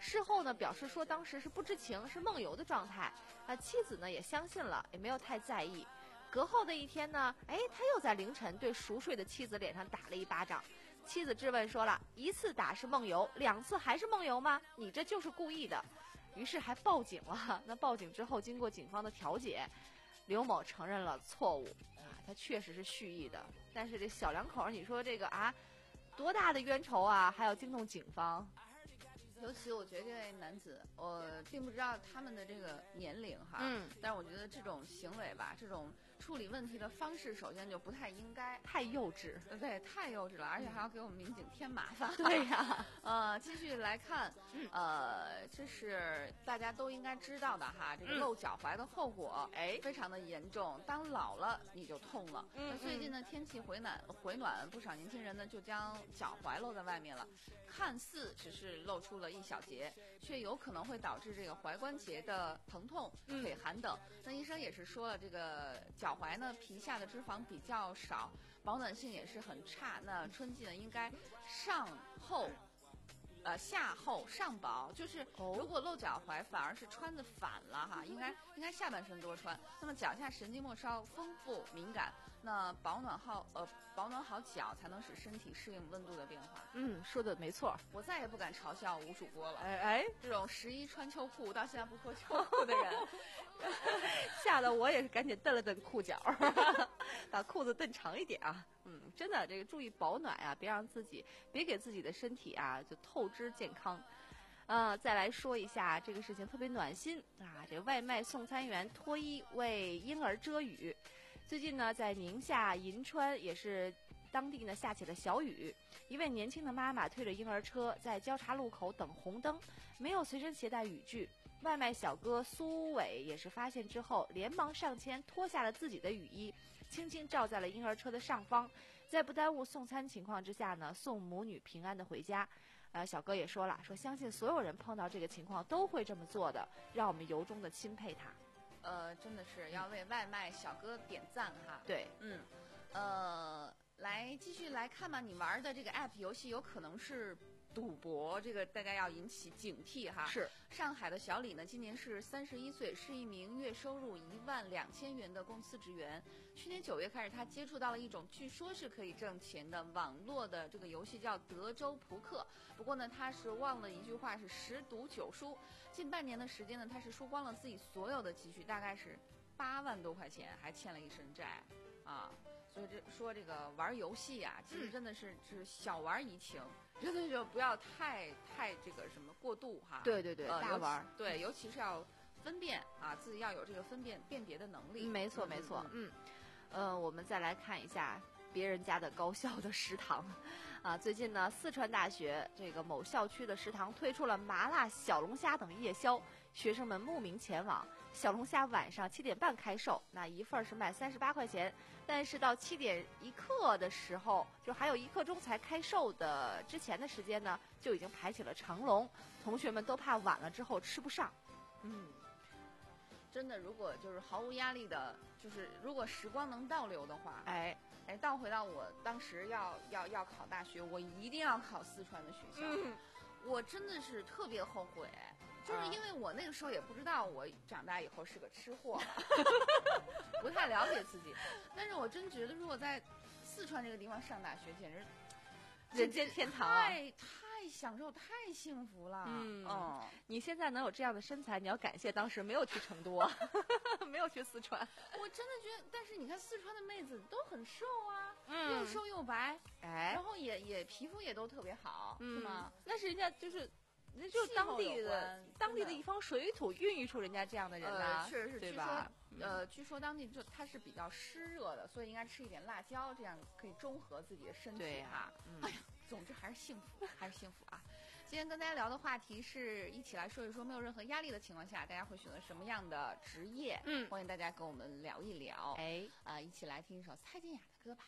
事后呢表示说当时是不知情，是梦游的状态。啊，妻子呢也相信了，也没有太在意。隔后的一天呢，哎，他又在凌晨对熟睡的妻子脸上打了一巴掌。妻子质问说了，一次打是梦游，两次还是梦游吗？你这就是故意的。于是还报警了。那报警之后，经过警方的调解，刘某承认了错误啊，他确实是蓄意的。但是这小两口，你说这个啊，多大的冤仇啊，还要惊动警方？ 尤其我觉得这位男子，我并不知道他们的这个年龄哈， 嗯， 但是我觉得这种行为吧，这种处理问题的方式，首先就不太应该， 太幼稚， 对，太幼稚了，而且还要给我们民警添麻烦。 对呀， 呃，继续来看，呃，这是大家都应该知道的哈，这个露脚踝的后果，哎、嗯，非常的严重，当老了你就痛了。嗯，那最近呢，天气回暖回暖，不少年轻人呢就将脚踝露在外面了，看似只是露出了一小节，却有可能会导致这个踝关节的疼痛、腿寒等。嗯、那医生也是说了，这个脚踝呢皮下的脂肪比较少，保暖性也是很差。那春季呢应该上厚。呃，下厚上薄，就是如果露脚踝反而是穿的反了哈，应该应该下半身多穿。那么脚下神经末梢丰富敏感，那保暖好呃保暖好脚，才能使身体适应温度的变化。 嗯，说的没错， 我再也不敢嘲笑吴主播了。 哎哎， 这种十一穿秋裤到现在不脱秋裤的人， 吓得我也是赶紧蹬了蹬裤脚，把裤子蹬长一点啊。嗯，真的，这个注意保暖啊，别让自己，别给自己的身体啊就透支健康。呃，再来说一下这个事情特别暖心啊，这个外卖送餐员脱衣为婴儿遮雨。最近呢，在宁夏银川也是当地呢下起了小雨，一位年轻的妈妈推着婴儿车在交叉路口等红灯，没有随身携带雨具。外卖小哥苏伟也是发现之后，连忙上前脱下了自己的雨衣，轻轻罩在了婴儿车的上方，在不耽误送餐情况之下呢，送母女平安的回家。呃，小哥也说了，说相信所有人碰到这个情况都会这么做的，让我们由衷的钦佩他。 呃，真的是要为外卖小哥点赞哈。 对， 嗯，呃，来继续来看吧，你玩的这个 app 游戏有可能是赌博，这个大家要引起警惕哈。 是， 上海的小李呢，今年是三十一岁，是一名月收入一万两千元的公司职员。去年九月开始，他接触到了一种据说是可以挣钱的网络的这个游戏，叫德州扑克。不过呢，他是忘了一句话，是十赌九输。近半年的时间呢，他是输光了自己所有的积蓄，大概是八万多块钱，还欠了一身债啊。所以这说这个玩游戏啊，其实真的是是小玩怡情。真的就不要太太这个什么过度哈。 对对对， 呃、 大玩。 对，尤其是要分辨啊，自己要有这个分辨辨别的能力。 没错没错，嗯，呃，我们再来看一下别人家的高校的食堂，啊，最近呢，四川大学这个某校区的食堂推出了麻辣小龙虾等夜宵，学生们慕名前往。小龙虾晚上七点半开售，那一份是卖三十八块钱，但是到七点一刻的时候，就还有一刻钟才开售的之前的时间呢，就已经排起了长龙，同学们都怕晚了之后吃不上。 嗯，真的，如果就是毫无压力的，就是如果时光能倒流的话， 哎哎，倒回到我当时要要要考大学，我一定要考四川的学校， 嗯、 我真的是特别后悔。就是因为我那个时候也不知道我长大以后是个吃货不太了解自己，但是我真觉得如果在四川这个地方上大学，简直人间天堂啊， 太太享受，太幸福了。 嗯嗯， 你现在能有这样的身材，你要感谢当时没有去成都没有去四川。 我真的觉得，但是你看四川的妹子都很瘦啊， 嗯， 又瘦又白， 哎， 然后也也皮肤也都特别好， 嗯、 是吗？ 那是人家就是那就当地的当地的一方水土孕育出人家这样的人呐、 呃，是是， 对吧？ 呃，据说当地就它是比较湿热的，所以应该吃一点辣椒，这样可以中和自己的身体。 对哈， 嗯、 哎呀，总之还是幸福，还是幸福啊！今天跟大家聊的话题是一起来说一说，没有任何压力的情况下，大家会选择什么样的职业？ 嗯， 欢迎大家跟我们聊一聊。 哎， 啊、呃，一起来听一首蔡健雅的歌吧。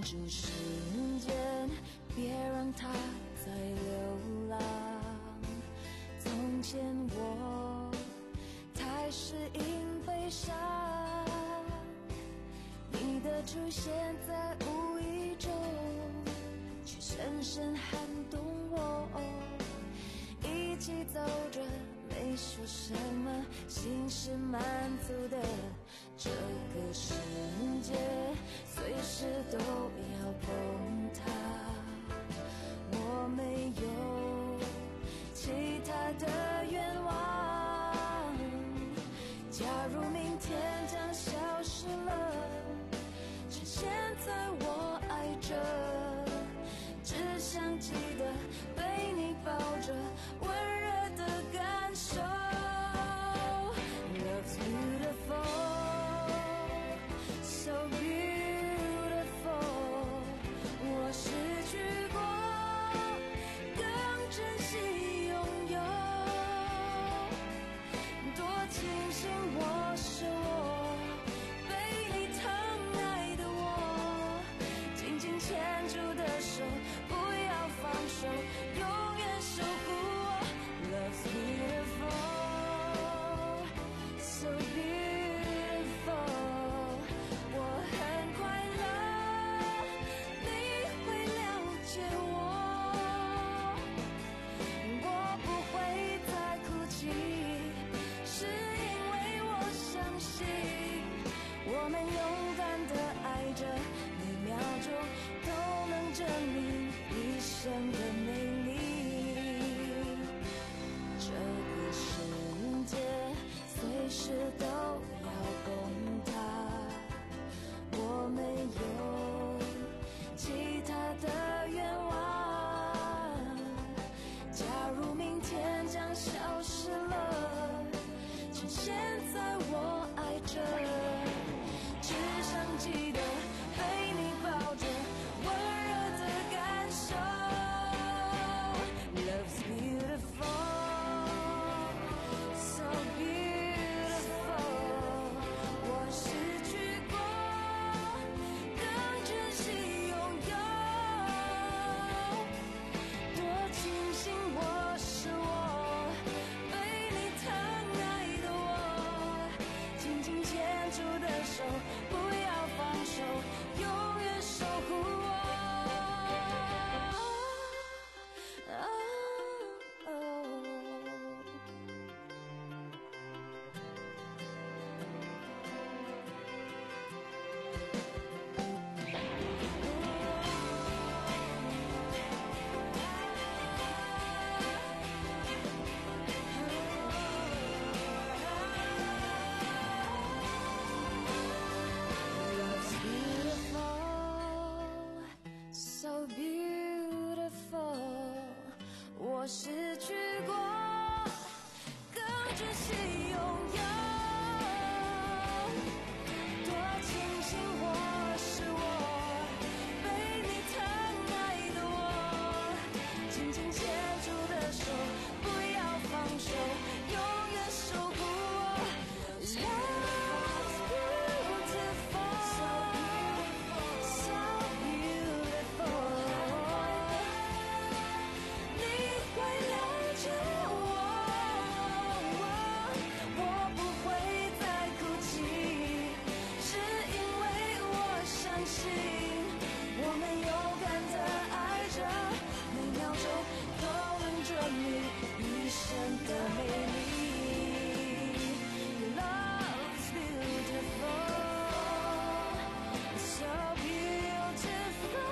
住时间，别让它再流浪。从前我太适应悲伤，你的出现在无意中，却深深撼动我。一起走着，没说什么，心是满足的。这个世界随时都要崩塌，我没有其他的愿望。假如明天将消失了，趁现在我爱着，只想记得被你抱着，温热的感受。Love's beautiful, so beautiful. 我失去过，更珍惜拥有。多庆幸我是我，被你疼爱的我，紧紧牵住的手，不要放手，永远守护我。Love's beautiful, so beautiful. 我很快乐，你会了解我。我不会再哭泣，是因为我相信，我们勇敢地爱着，每秒钟都能证明一生的美丽。这个世界随时都要崩塌，我没有其他的愿望。假如明天将消失了，趁现在我爱着，只想记得被你抱着，温热的感受。Love's beautiful, so beautiful. 我失去过，更珍惜拥有。多庆幸我是我，被你疼爱的我，紧紧牵住的手，不要放手，永远守护我。哦哦Love's beautiful, so beautiful. 我失去过，更珍惜拥有。多庆幸我是我，被你疼爱的我，紧紧牵住的手，不要放手，永远守护我。Love's beautiful, so beautiful. 你会了解我，我不会再哭泣，是因为我相信，我们勇敢地爱着，每秒钟都能证明一生的美丽。Love's beautiful, so beautiful.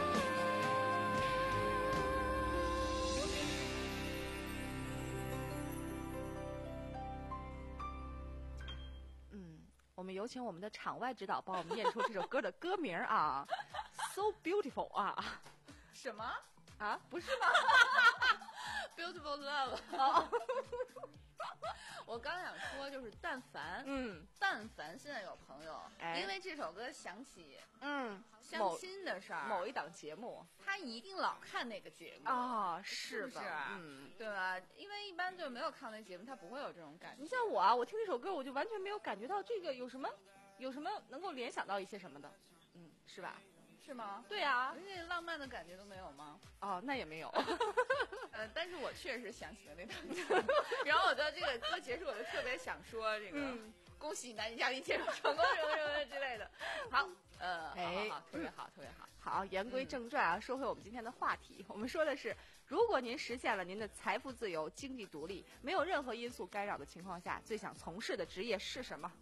嗯，我们有请我们的场外指导帮我们念出这首歌的歌名啊，So beautiful 啊什么啊，不是吗？ ？Beautiful love。 哦， 我刚想说，就是但凡， 嗯但凡现在有朋友， 哎因为这首歌想起嗯， 相某亲的事儿， 某一档节目他一定老看那个节目啊， 是的， 不是？ 嗯。 对吧？因为一般就没有看过那节目，他不会有这种感觉。 你像我啊，我听这首歌，我就完全没有感觉到这个有什么，有什么能够联想到一些什么的，嗯，是吧？ 是吗？ 对啊， 那浪漫的感觉都没有吗？ 哦，那也没有。 呃，但是我确实想起了那档节目，然后我到这个歌结束，我就特别想说这个。嗯恭喜南京嘉宾介绍成功什么什么之类的。好，呃， 哎， 好好好，特别好，特别好。 好，言归正传啊，说回我们今天的话题，我们说的是，如果您实现了您的财富自由、经济独立，没有任何因素干扰的情况下，最想从事的职业是什么？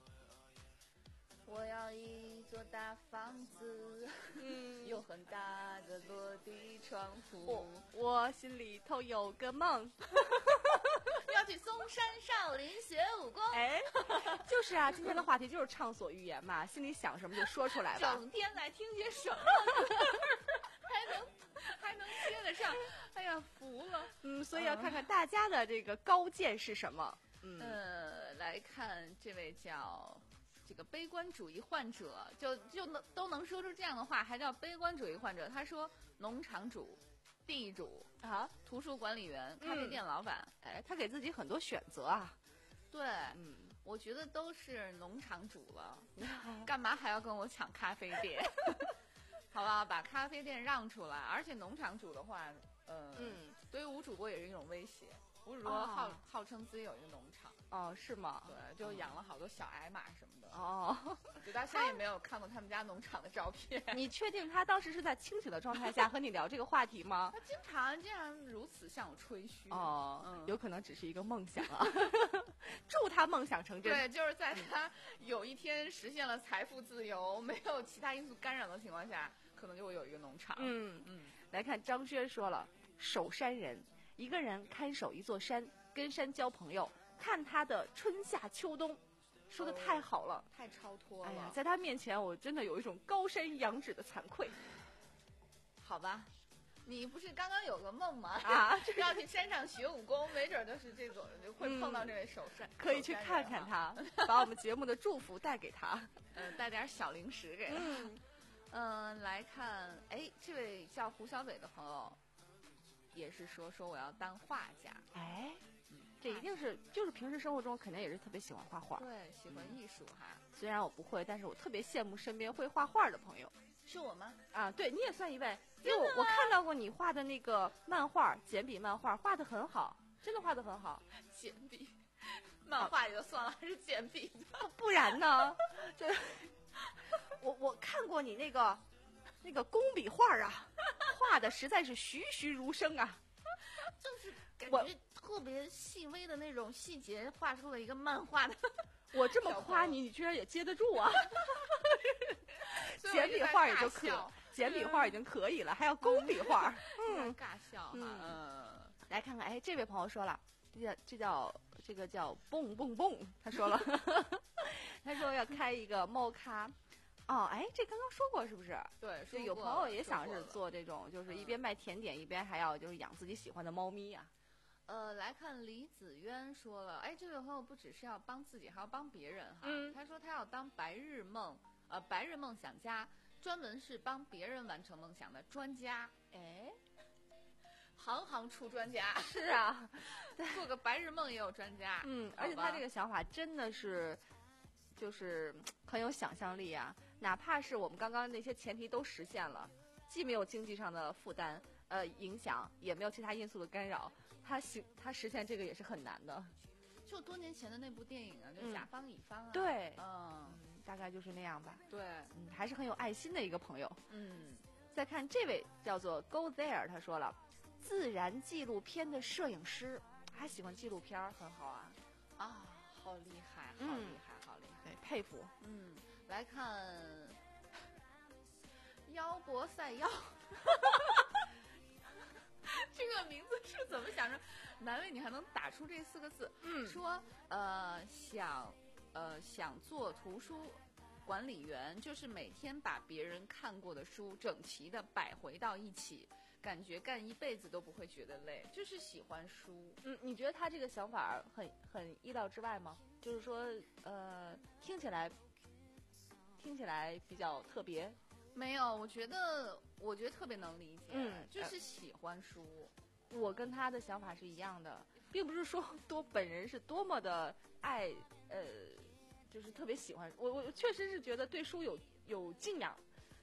我要一座大房子，嗯，有很大的落地窗户。 我我心里头有个梦。 要去嵩山少林学武功。 哎，就是啊，今天的话题就是畅所欲言嘛，心里想什么就说出来吧。 整天来听些什么，还能还能接得上？哎呀，服了。 嗯，所以要看看大家的这个高见是什么。 嗯，呃，来看这位叫这个悲观主义患者，就就能都能说出这样的话，还叫悲观主义患者。他说，农场主。地主啊， 图书管理员，咖啡店老板， 嗯、哎，他给自己很多选择啊。 对，嗯，我觉得都是农场主了，干嘛还要跟我抢咖啡店？好吧，把咖啡店让出来，而且农场主的话，呃、嗯，对于吴主播也是一种威胁。吴主播号、哦、号称自己有一个农场。 哦，是吗？ 对，就养了好多小矮马什么的。 哦， 就到现在也没有看过他们家农场的照片。 你确定他当时是在清醒的状态下和你聊这个话题吗？ 他经常这样如此向我吹嘘。 哦，嗯、有可能只是一个梦想啊。祝他梦想成真。 对，就是在他有一天实现了财富自由，没有其他因素干扰的情况下，可能就会有一个农场。 嗯嗯。来看张轩说了，守山人，一个人看守一座山，跟山交朋友。看他的春夏秋冬，说的太好了， 哦、太超脱了。 哎呀，在他面前，我真的有一种高山仰止的惭愧。 好吧，你不是刚刚有个梦吗？ 啊， 要去山上学武功，没准就是这种就会碰到这位守山、嗯， 可以去看看他，把我们节目的祝福带给他， 呃，带点小零食给他。嗯，嗯，来看，哎，这位叫胡小北的朋友，也是说说我要当画家， 哎。这一定是，就是平时生活中肯定也是特别喜欢画画， 对，喜欢艺术哈。 虽然我不会，但是我特别羡慕身边会画画的朋友。 是我吗？ 啊，对，你也算一位，因为我我看到过你画的那个漫画，简笔漫画，画的很好，真的画的很好。 简笔漫画也就算了，还是简笔的， 不然呢？就我我看过你那个那个工笔画啊，画的实在是栩栩如生啊， 就是感觉。特别细微的那种细节，画出了一个漫画的。 我这么夸你，你居然也接得住啊！简笔画也就可，简笔画已经可以了，还要工笔画， 嗯，尬笑哈。嗯， 来看看，哎，这位朋友说了，这叫这叫这个叫蹦蹦蹦，他说了，他说要开一个猫咖。哦，哎，这刚刚说过是不是？ 对， 就有朋友也想是做这种，就是一边卖甜点，一边还要就是养自己喜欢的猫咪呀。 呃，来看李子渊说了，哎，这位朋友不只是要帮自己，还要帮别人哈。嗯、他说他要当白日梦，呃，白日梦想家，专门是帮别人完成梦想的专家。哎，行行出专家。 是啊， 做个白日梦也有专家。 嗯，而且他这个想法真的是，就是很有想象力啊。哪怕是我们刚刚那些前提都实现了，既没有经济上的负担，呃，影响，也没有其他因素的干扰。他实他实现这个也是很难的， 就多年前的那部电影啊，就甲方乙方啊， 嗯、对， 嗯， 大概就是那样吧。 对， 嗯，还是很有爱心的一个朋友。 嗯， 再看这位叫做 Go There， 他说了，自然纪录片的摄影师，还喜欢纪录片，很好啊。 啊，好厉害，好厉害，嗯、好厉害， 对，佩服。 嗯，来看腰脖赛腰。这个名字是怎么想着？难为你还能打出这四个字。嗯，说呃想呃想做图书管理员，就是每天把别人看过的书整齐的摆回到一起，感觉干一辈子都不会觉得累，就是喜欢书。 嗯，你觉得他这个想法很很意料之外吗？就是说呃听起来听起来比较特别。 没有，我觉得我觉得特别能理解， 嗯， 就是喜欢书。 我跟他的想法是一样的，并不是说多本人是多么的爱，呃，就是特别喜欢我。我确实是觉得对书有有敬仰，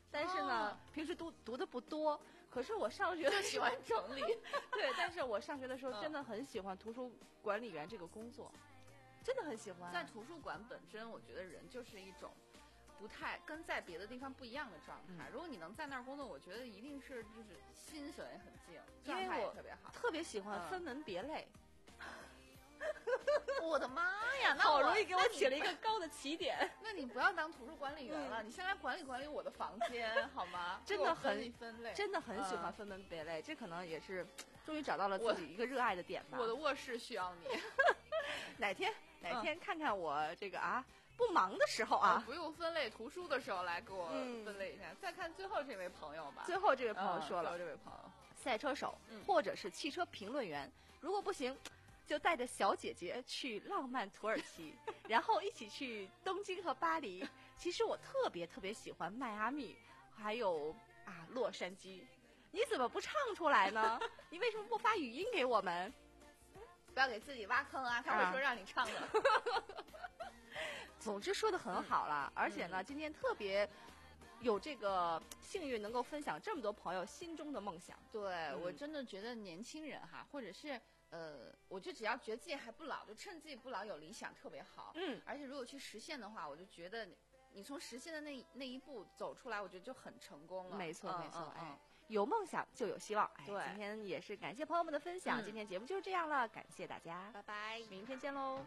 但是呢， 哦、 平时读读的不多。可是我上学的喜欢整理， 对，但是我上学的时候真的很喜欢图书管理员这个工作，真的很喜欢。 在图书馆本身，我觉得人就是一种不太跟在别的地方不一样的状态。嗯、如果你能在那儿工作，我觉得一定是就是心神很静，状态也特别好。 特别喜欢分门别类。 嗯我的妈呀！那好容易给我起了一个高的起点。 那你不要当图书管理员了，嗯、你先来管理管理我的房间好吗？ 真的很分分类， 真的很喜欢分门别类。嗯、这可能也是终于找到了自己一个热爱的点吧。 我的卧室需要你。 哪天哪天看看我这个啊不忙的时候啊， 不用分类图书的时候来给我分类一下。嗯、再看最后这位朋友吧。 最后这位朋友说了， 嗯、这位朋友， 赛车手、嗯、或者是汽车评论员，如果不行。就带着小姐姐去浪漫土耳其，然后一起去东京和巴黎。其实我特别特别喜欢迈阿密，还有啊洛杉矶。你怎么不唱出来呢？你为什么不发语音给我们？ 不要给自己挖坑啊！他会说让你唱的。 啊、总之说的很好了，嗯、而且呢，今天特别有这个幸运能够分享这么多朋友心中的梦想。 对、 嗯、 我真的觉得年轻人哈，或者是。呃，我就只要觉得自己还不老，就趁自己不老有理想特别好。 嗯， 而且如果去实现的话，我就觉得你从实现的那那一步走出来，我觉得就很成功了。 没错， 嗯、 没错， 嗯、 哎，有梦想就有希望。哎， 对， 今天也是感谢朋友们的分享，嗯、今天节目就是这样了，感谢大家， 拜拜， 明天见喽。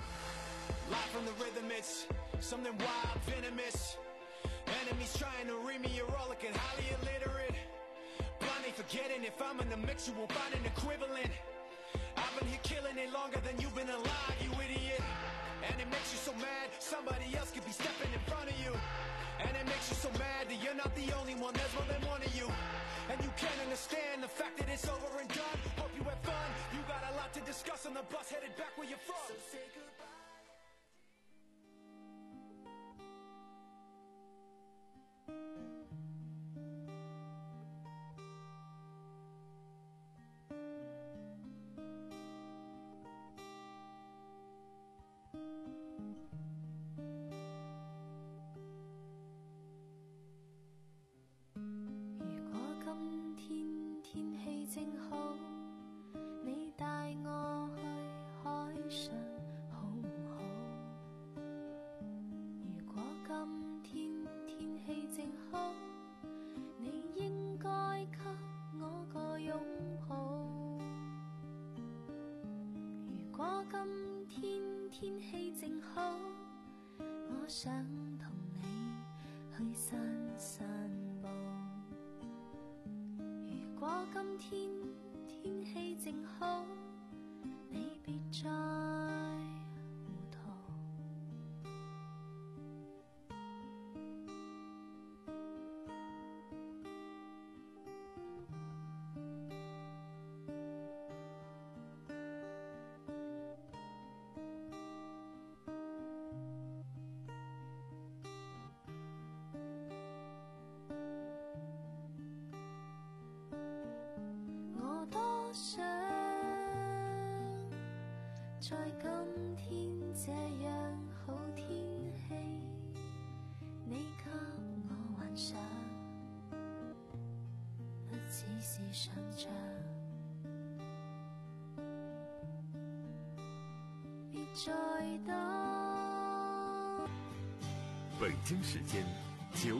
I've been here killing it longer than you've been alive, you idiot. And it makes you so mad, somebody else could be stepping in front of you. And it makes you so mad that you're not the only one, there's more than one of you. And you can't understand the fact that it's over and done. Hope you had fun, you got a lot to discuss on the bus headed back where you're from. So say goodbye. 北京时间九